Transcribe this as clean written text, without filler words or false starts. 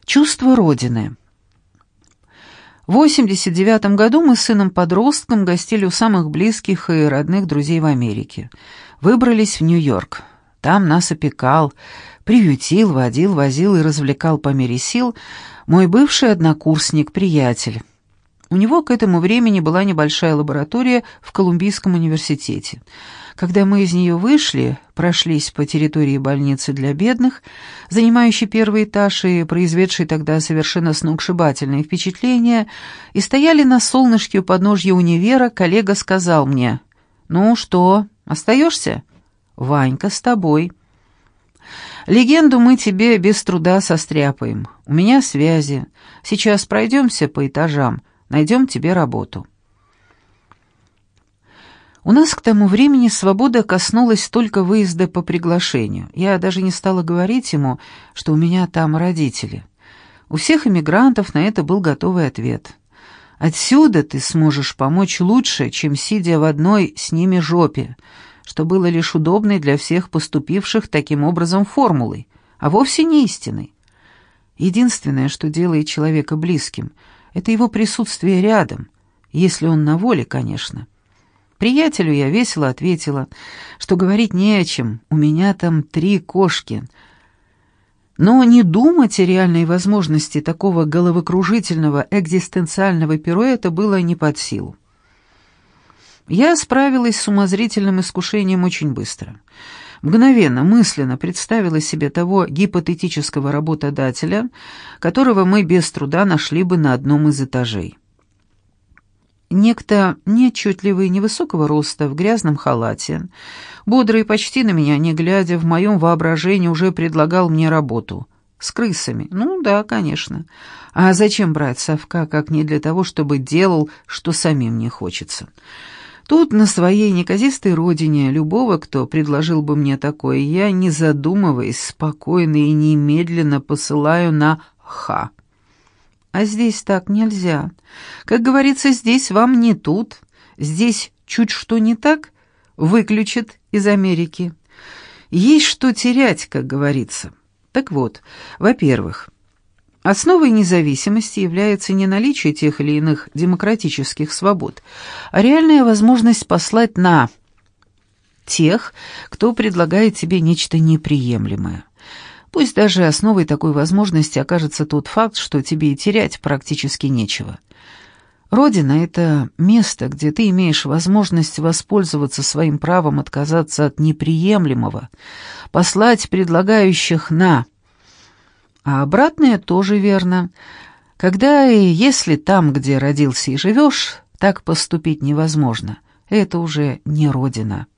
Чувство Родины. В 1989 году мы с сыном-подростком гостили у самых близких и родных друзей в Америке. Выбрались в Нью-Йорк. Там нас опекал, приютил, водил, возил и развлекал по мере сил мой бывший однокурсник, приятель. У него к этому времени была небольшая лаборатория в Колумбийском университете. Когда мы из нее вышли, прошлись по территории больницы для бедных, занимающей первый этаж и произведшей тогда совершенно сногсшибательные впечатления, и стояли на солнышке у подножья универа, коллега сказал мне: «Ну что, остаешься? Ванька с тобой. Легенду мы тебе без труда состряпаем. У меня связи. Сейчас пройдемся по этажам, найдем тебе работу». У нас к тому времени свобода коснулась только выезда по приглашению. Я даже не стала говорить ему, что у меня там родители. У всех иммигрантов на это был готовый ответ. «Отсюда ты сможешь помочь лучше, чем сидя в одной с ними жопе», что было лишь удобной для всех поступивших таким образом формулой, а вовсе не истиной. Единственное, что делает человека близким, это его присутствие рядом, если он на воле, конечно. Приятелю я весело ответила, что говорить не о чем, у меня там 3 кошки. Но не думать о реальной возможности такого головокружительного экзистенциального пируэта было не под силу. Я справилась с умозрительным искушением очень быстро. Мгновенно, мысленно представила себе того гипотетического работодателя, которого мы без труда нашли бы на одном из этажей. Некто неотчетливый, невысокого роста, в грязном халате, бодрый, почти на меня не глядя, в моем воображении уже предлагал мне работу. С крысами. Ну да, конечно. А зачем брать совка, как не для того, чтобы делал, что самим не хочется? Тут, на своей неказистой родине, любого, кто предложил бы мне такое, я, не задумываясь, спокойно и немедленно посылаю на «ха». А здесь так нельзя. Как говорится, здесь вам не тут. Здесь чуть что не так, выключат из Америки. Есть что терять, как говорится. Так вот, во-первых, основой независимости является не наличие тех или иных демократических свобод, а реальная возможность послать на тех, кто предлагает тебе нечто неприемлемое. Пусть даже основой такой возможности окажется тот факт, что тебе и терять практически нечего. Родина — это место, где ты имеешь возможность воспользоваться своим правом отказаться от неприемлемого, послать предлагающих на. А обратное тоже верно. Когда и если там, где родился и живешь, так поступить невозможно, это уже не Родина.